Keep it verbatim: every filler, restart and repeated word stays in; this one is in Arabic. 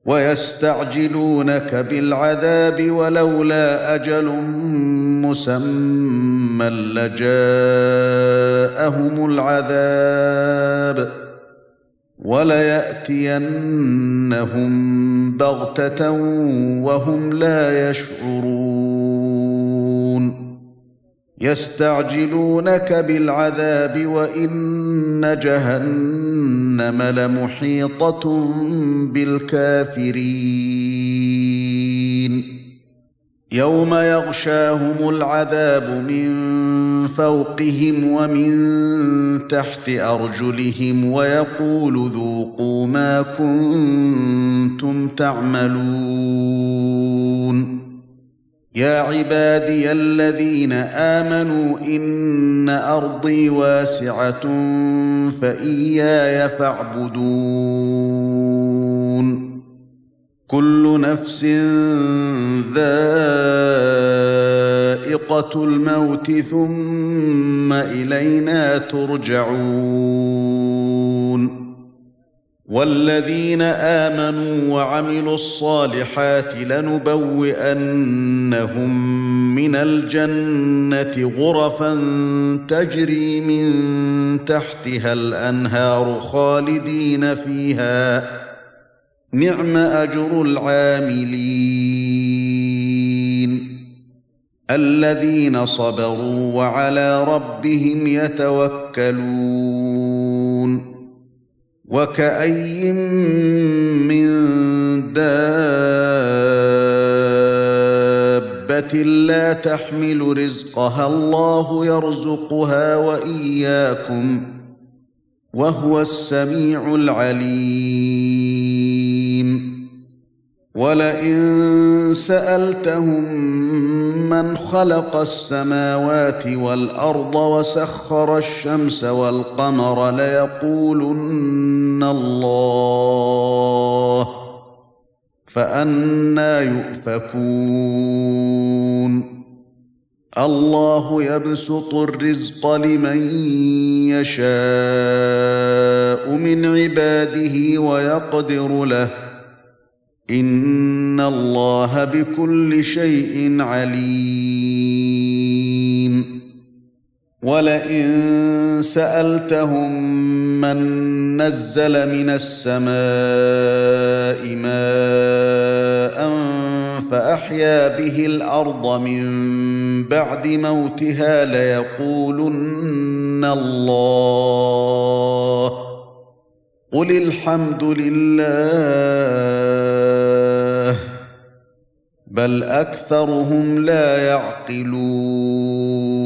ويستعجلونك بالعذاب ولولا أجل مسمى لجاءهم العذاب وليأتينهم بغتة وهم لا يشعرون يستعجلونك بالعذاب وإن جهنم لمحيطة بالكافرين يوم يغشاهم العذاب من فوقهم ومن تحت أرجلهم ويقول ذوقوا ما كنتم تعملون يا عبادي الذين آمنوا إن أرضي واسعة فإياي فاعبدون كل نفس ذائقة الموت ثم إلينا ترجعون والذين آمنوا وعملوا الصالحات لنبوئنهم من الجنة غرفا تجري من تحتها الأنهار خالدين فيها نعم أجر العاملين الذين صبروا وعلى ربهم يتوكلون وكأي من دابة لا تحمل رزقها الله يرزقها وإياكم وهو السميع العليم ولئن سألتهم من خلق السماوات والأرض وسخر الشمس والقمر ليقولن الله فأنى يؤفكون الله يبسط الرزق لمن يشاء من عباده ويقدر له إن الله بكل شيء عليم ولئن سألتهم من نزل من السماء ماء فأحيا به الأرض من بعد موتها ليقولن الله قل الحمد لله بل أكثرهم لا يعقلون